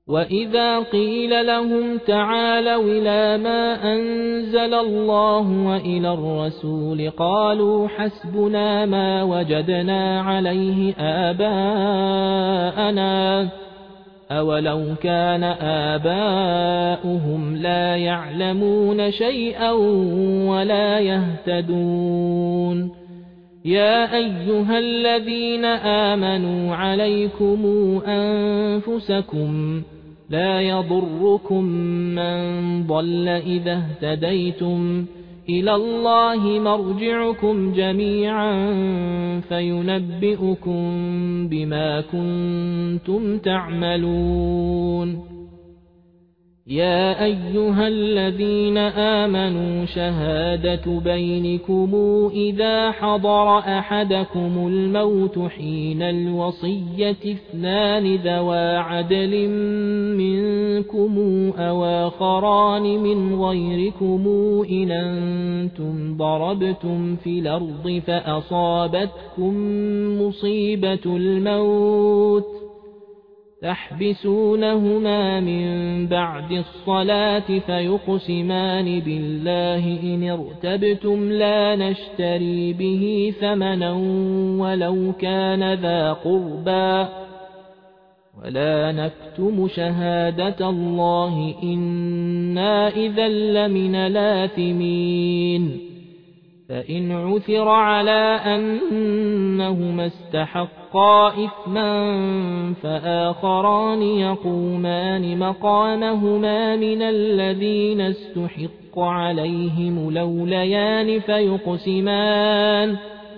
وَإِذَا قِيلَ لَهُمْ تَعَالَوْا إِلَى مَا أَنزَلَ اللَّهُ وَإِلَى الرَّسُولِ قَالُوا حَسْبُنَا مَا وَجَدْنَا عَلَيْهِ آبَاءَنَا أَوَلَوْ كَانَ آبَاؤُهُمْ لَا يَعْلَمُونَ شَيْئًا وَلَا يَهْتَدُونَ يَا أَيُّهَا الَّذِينَ آمَنُوا عَلَيْكُمْ أَنفُسَكُمْ لَا يَضُرُّكُمْ مَنْ ضَلَّ إِذَا اهْتَدَيْتُمْ إِلَى اللَّهِ مَرْجِعُكُمْ جَمِيعًا فَيُنَبِّئُكُم بِمَا كُنتُمْ تَعْمَلُونَ يَا أَيُّهَا الَّذِينَ آمَنُوا شَهَادَةُ بَيْنِكُمْ إِذَا حَضَرَ أَحَدَكُمُ الْمَوْتُ حِينَ الْوَصِيَّةِ اثْنَانِ ذَوَا عَدْلٍ مِنكُمْ أَوْ آخَرَانِ مِنْ غَيْرِكُمْ إِنْ أَنْتُمْ ضَرَبْتُمْ فِي الْأَرْضِ فَأَصَابَتْكُمْ مُصِيبَةُ الْمَوْتِ تحبسونهما من بعد الصلاة فيقسمان بالله إن ارتبتم لا نشتري به ثمنا ولو كان ذا قربى ولا نكتم شهادة الله إنا إذا لمن الآثمين فإن عثر على أنهما استحقا إثما فآخران يقومان مقامهما من الذين استحق عليهم الأوليان فيقسمان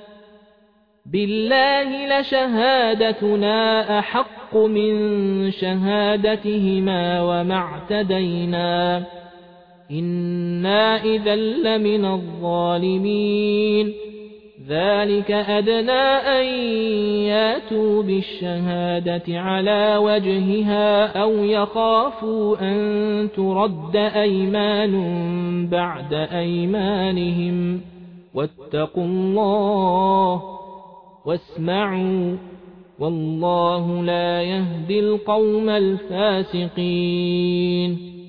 بالله لشهادتنا أحق من شهادتهما وما اعتدينا إنا إذا لمن الظالمين ذلك أدنى أن ياتوا بالشهادة على وجهها أو يخافوا أن ترد أيمان بعد أيمانهم واتقوا الله واسمعوا والله لا يهدي القوم الفاسقين